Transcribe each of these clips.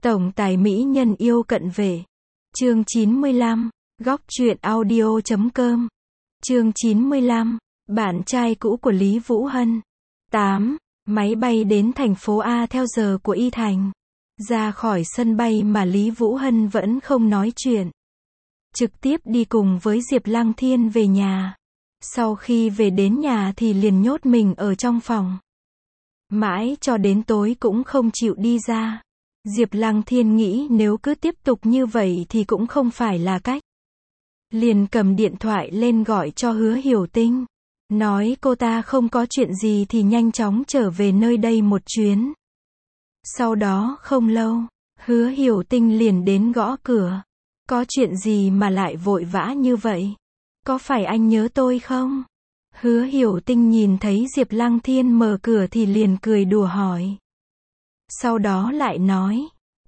Tổng tài mỹ nhân yêu cận vệ. Chương 95. Góc truyện audio.com. Chương 95. Bạn trai cũ của Lý Vũ Hân. 8. Máy bay đến thành phố A theo giờ của Y Thành. Ra khỏi sân bay mà Lý Vũ Hân vẫn không nói chuyện. Trực tiếp đi cùng với Diệp Lăng Thiên về nhà. Sau khi về đến nhà thì liền nhốt mình ở trong phòng. Mãi cho đến tối cũng không chịu đi ra. Diệp Lăng Thiên nghĩ nếu cứ tiếp tục như vậy thì cũng không phải là cách. Liền cầm điện thoại lên gọi cho Hứa Hiểu Tinh. Nói cô ta không có chuyện gì thì nhanh chóng trở về nơi đây một chuyến. Sau đó không lâu, Hứa Hiểu Tinh liền đến gõ cửa. Có chuyện gì mà lại vội vã như vậy? Có phải anh nhớ tôi không? Hứa Hiểu Tinh nhìn thấy Diệp Lăng Thiên mở cửa thì liền cười đùa hỏi. Sau đó lại nói,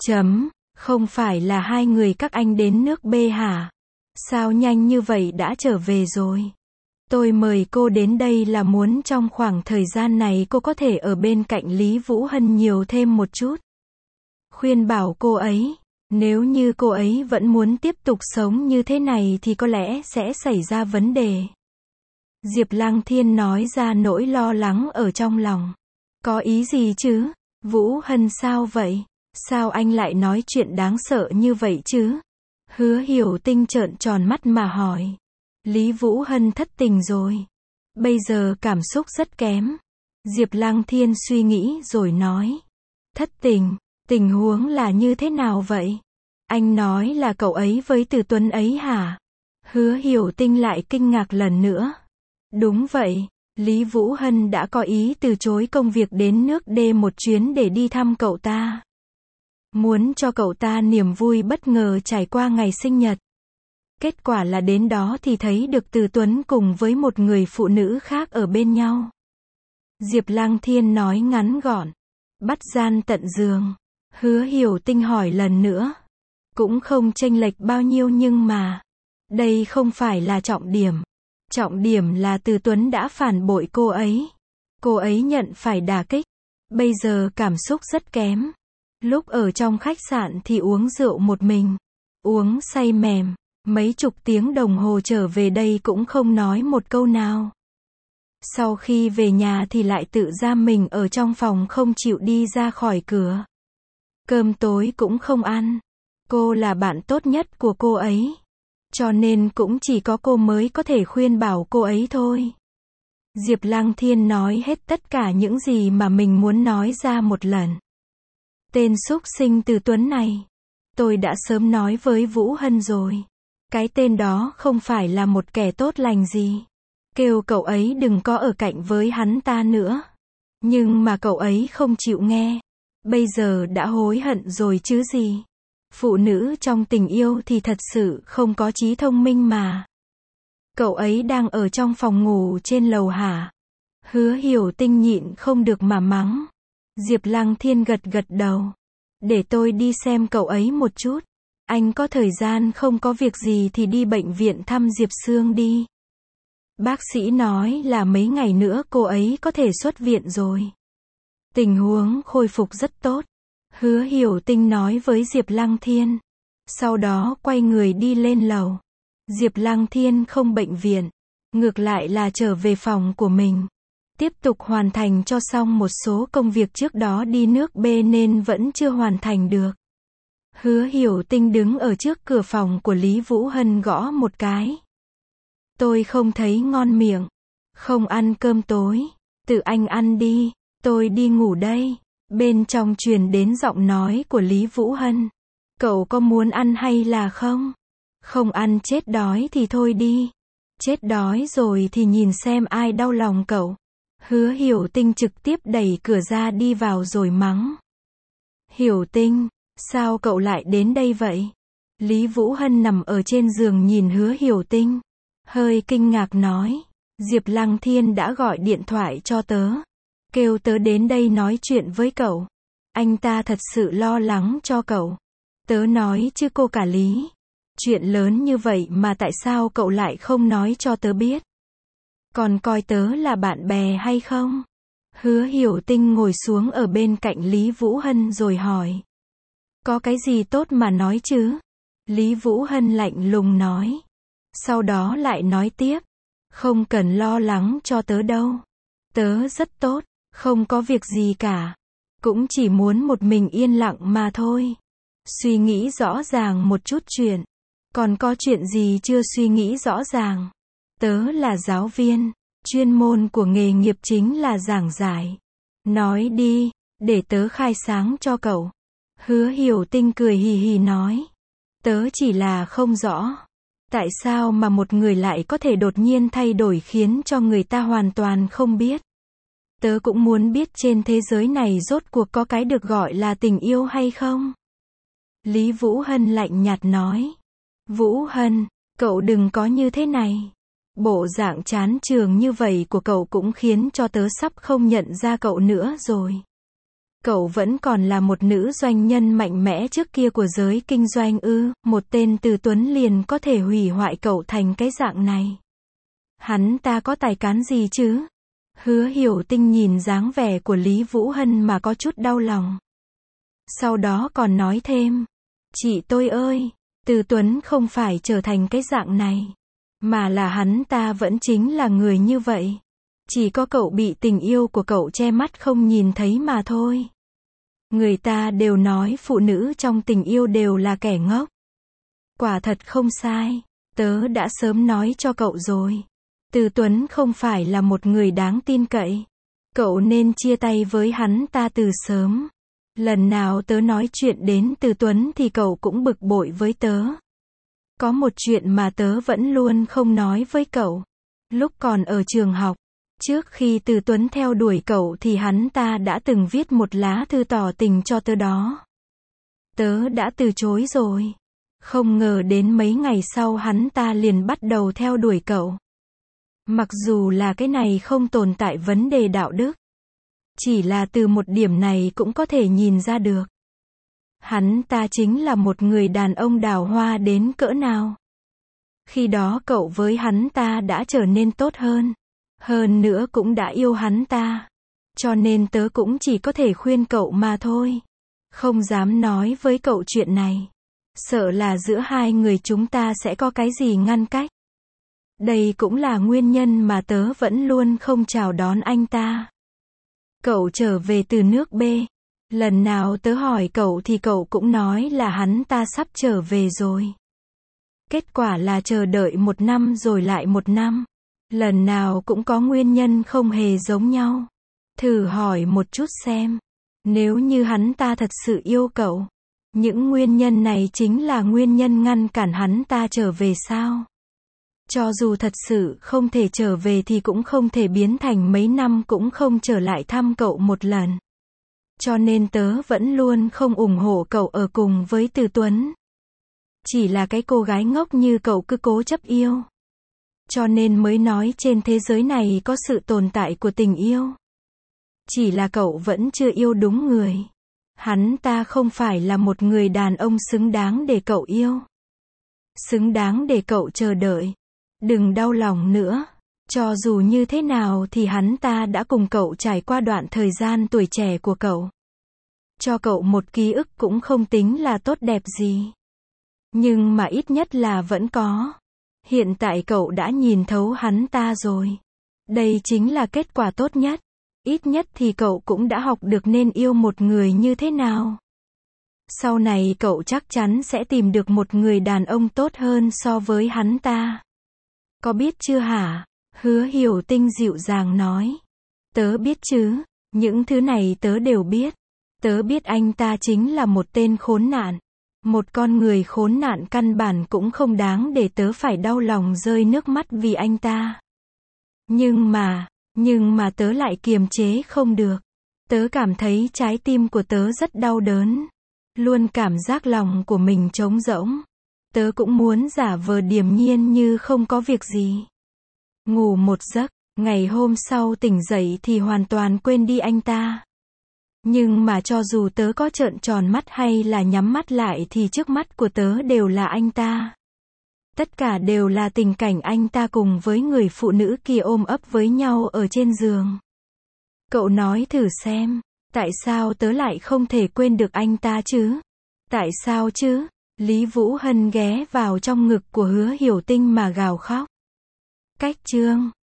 không phải là hai người các anh đến nước B hả? Sao nhanh như vậy đã trở về rồi? Tôi mời cô đến đây là muốn trong khoảng thời gian này cô có thể ở bên cạnh Lý Vũ Hân nhiều thêm một chút. Khuyên bảo cô ấy, nếu như cô ấy vẫn muốn tiếp tục sống như thế này thì có lẽ sẽ xảy ra vấn đề. Diệp Lăng Thiên nói ra nỗi lo lắng ở trong lòng. Có ý gì chứ? Vũ Hân sao vậy? Sao anh lại nói chuyện đáng sợ như vậy chứ? Hứa Hiểu Tinh trợn tròn mắt mà hỏi. Lý Vũ Hân thất tình rồi. Bây giờ cảm xúc rất kém. Diệp Lăng Thiên suy nghĩ rồi nói. Thất tình, tình huống là như thế nào vậy? Anh nói là cậu ấy với Từ Tuấn ấy hả? Hứa Hiểu Tinh lại kinh ngạc lần nữa. Đúng vậy, Lý Vũ Hân đã có ý từ chối công việc đến nước D một chuyến để đi thăm cậu ta. Muốn cho cậu ta niềm vui bất ngờ trải qua ngày sinh nhật. Kết quả là đến đó thì thấy được Từ Tuấn cùng với một người phụ nữ khác ở bên nhau. Diệp Lăng Thiên nói ngắn gọn. Bắt gian tận giường. Hứa Hiểu Tinh hỏi lần nữa. Cũng không chênh lệch bao nhiêu nhưng mà. Đây không phải là trọng điểm. Trọng điểm là Từ Tuấn đã phản bội cô ấy. Cô ấy nhận phải đả kích. Bây giờ cảm xúc rất kém. Lúc ở trong khách sạn thì uống rượu một mình. Uống say mềm. Mấy chục tiếng đồng hồ trở về đây cũng không nói một câu nào. Sau khi về nhà thì lại tự giam mình ở trong phòng không chịu đi ra khỏi cửa. Cơm tối cũng không ăn. Cô là bạn tốt nhất của cô ấy. Cho nên cũng chỉ có cô mới có thể khuyên bảo cô ấy thôi. Diệp Lăng Thiên nói hết tất cả những gì mà mình muốn nói ra một lần. Tên xúc sinh Từ Tuấn này. Tôi đã sớm nói với Vũ Hân rồi. Cái tên đó không phải là một kẻ tốt lành gì. Kêu cậu ấy đừng có ở cạnh với hắn ta nữa. Nhưng mà cậu ấy không chịu nghe. Bây giờ đã hối hận rồi chứ gì. Phụ nữ trong tình yêu thì thật sự không có trí thông minh mà. Cậu ấy đang ở trong phòng ngủ trên lầu hả? Hứa Hiểu Tinh nhịn không được mà mắng. Diệp Lăng Thiên gật gật đầu. Để tôi đi xem cậu ấy một chút. Anh có thời gian không có việc gì thì đi bệnh viện thăm Diệp Sương đi. Bác sĩ nói là mấy ngày nữa cô ấy có thể xuất viện rồi. Tình huống khôi phục rất tốt. Hứa Hiểu Tinh nói với Diệp Lăng Thiên. Sau đó quay người đi lên lầu. Diệp Lăng Thiên không bệnh viện. Ngược lại là trở về phòng của mình. Tiếp tục hoàn thành cho xong một số công việc trước đó đi nước B nên vẫn chưa hoàn thành được. Hứa Hiểu Tinh đứng ở trước cửa phòng của Lý Vũ Hân gõ một cái. Tôi không thấy ngon miệng. Không ăn cơm tối. Tự anh ăn đi. Tôi đi ngủ đây. Bên trong truyền đến giọng nói của Lý Vũ Hân. Cậu có muốn ăn hay là không? Không ăn chết đói thì thôi đi. Chết đói rồi thì nhìn xem ai đau lòng cậu. Hứa Hiểu Tinh trực tiếp đẩy cửa ra đi vào rồi mắng. Hiểu Tinh, sao cậu lại đến đây vậy? Lý Vũ Hân nằm ở trên giường nhìn Hứa Hiểu Tinh. Hơi kinh ngạc nói. Diệp Lăng Thiên đã gọi điện thoại cho tớ. Kêu tớ đến đây nói chuyện với cậu. Anh ta thật sự lo lắng cho cậu. Tớ nói chứ cô cả Lý. Chuyện lớn như vậy mà tại sao cậu lại không nói cho tớ biết? Còn coi tớ là bạn bè hay không? Hứa Hiểu Tinh ngồi xuống ở bên cạnh Lý Vũ Hân rồi hỏi. Có cái gì tốt mà nói chứ? Lý Vũ Hân lạnh lùng nói. Sau đó lại nói tiếp. Không cần lo lắng cho tớ đâu. Tớ rất tốt, không có việc gì cả. Cũng chỉ muốn một mình yên lặng mà thôi. Suy nghĩ rõ ràng một chút chuyện. Còn có chuyện gì chưa suy nghĩ rõ ràng? Tớ là giáo viên, chuyên môn của nghề nghiệp chính là giảng giải. Nói đi, để tớ khai sáng cho cậu. Hứa Hiểu Tinh cười hì hì nói. Tớ chỉ là không rõ. Tại sao mà một người lại có thể đột nhiên thay đổi khiến cho người ta hoàn toàn không biết. Tớ cũng muốn biết trên thế giới này rốt cuộc có cái được gọi là tình yêu hay không? Lý Vũ Hân lạnh nhạt nói. Vũ Hân, cậu đừng có như thế này. Bộ dạng chán trường như vậy của cậu cũng khiến cho tớ sắp không nhận ra cậu nữa rồi. Cậu vẫn còn là một nữ doanh nhân mạnh mẽ trước kia của giới kinh doanh ư? Một tên Từ Tuấn liền có thể hủy hoại cậu thành cái dạng này. Hắn ta có tài cán gì chứ? Hứa Hiểu Tinh nhìn dáng vẻ của Lý Vũ Hân mà có chút đau lòng. Sau đó còn nói thêm. Chị tôi ơi, Từ Tuấn không phải trở thành cái dạng này. Mà là hắn ta vẫn chính là người như vậy. Chỉ có cậu bị tình yêu của cậu che mắt không nhìn thấy mà thôi. Người ta đều nói phụ nữ trong tình yêu đều là kẻ ngốc. Quả thật không sai. Tớ đã sớm nói cho cậu rồi. Từ Tuấn không phải là một người đáng tin cậy. Cậu nên chia tay với hắn ta từ sớm. Lần nào tớ nói chuyện đến Từ Tuấn thì cậu cũng bực bội với tớ. Có một chuyện mà tớ vẫn luôn không nói với cậu. Lúc còn ở trường học, trước khi Từ Tuấn theo đuổi cậu thì hắn ta đã từng viết một lá thư tỏ tình cho tớ đó. Tớ đã từ chối rồi. Không ngờ đến mấy ngày sau hắn ta liền bắt đầu theo đuổi cậu. Mặc dù là cái này không tồn tại vấn đề đạo đức. Chỉ là từ một điểm này cũng có thể nhìn ra được. Hắn ta chính là một người đàn ông đào hoa đến cỡ nào. Khi đó cậu với hắn ta đã trở nên tốt hơn. Hơn nữa cũng đã yêu hắn ta. Cho nên tớ cũng chỉ có thể khuyên cậu mà thôi. Không dám nói với cậu chuyện này. Sợ là giữa hai người chúng ta sẽ có cái gì ngăn cách. Đây cũng là nguyên nhân mà tớ vẫn luôn không chào đón anh ta. Cậu trở về từ nước B. Lần nào tớ hỏi cậu thì cậu cũng nói là hắn ta sắp trở về rồi. Kết quả là chờ đợi 1 năm rồi lại 1 năm. Lần nào cũng có nguyên nhân không hề giống nhau. Thử hỏi một chút xem. Nếu như hắn ta thật sự yêu cậu, những nguyên nhân này chính là nguyên nhân ngăn cản hắn ta trở về sao? Cho dù thật sự không thể trở về thì cũng không thể biến thành mấy năm cũng không trở lại thăm cậu một lần. Cho nên tớ vẫn luôn không ủng hộ cậu ở cùng với Từ Tuấn. Chỉ là cái cô gái ngốc như cậu cứ cố chấp yêu. Cho nên mới nói trên thế giới này có sự tồn tại của tình yêu. Chỉ là cậu vẫn chưa yêu đúng người. Hắn ta không phải là một người đàn ông xứng đáng để cậu yêu. Xứng đáng để cậu chờ đợi. Đừng đau lòng nữa. Cho dù như thế nào thì hắn ta đã cùng cậu trải qua đoạn thời gian tuổi trẻ của cậu. Cho cậu một ký ức cũng không tính là tốt đẹp gì. Nhưng mà ít nhất là vẫn có. Hiện tại cậu đã nhìn thấu hắn ta rồi. Đây chính là kết quả tốt nhất. Ít nhất thì cậu cũng đã học được nên yêu một người như thế nào. Sau này cậu chắc chắn sẽ tìm được một người đàn ông tốt hơn so với hắn ta. Có biết chưa hả? Hứa Hiểu Tinh dịu dàng nói. Tớ biết chứ, những thứ này tớ đều biết. Tớ biết anh ta chính là một tên khốn nạn. Một con người khốn nạn căn bản cũng không đáng để tớ phải đau lòng rơi nước mắt vì anh ta. Nhưng mà tớ lại kiềm chế không được. Tớ cảm thấy trái tim của tớ rất đau đớn. Luôn cảm giác lòng của mình trống rỗng. Tớ cũng muốn giả vờ điềm nhiên như không có việc gì. Ngủ một giấc, ngày hôm sau tỉnh dậy thì hoàn toàn quên đi anh ta. Nhưng mà cho dù tớ có trợn tròn mắt hay là nhắm mắt lại thì trước mắt của tớ đều là anh ta. Tất cả đều là tình cảnh anh ta cùng với người phụ nữ kia ôm ấp với nhau ở trên giường. Cậu nói thử xem, tại sao tớ lại không thể quên được anh ta chứ? Tại sao chứ? Lý Vũ Hân ghé vào trong ngực của Hứa Hiểu Tinh mà gào khóc. Cách chương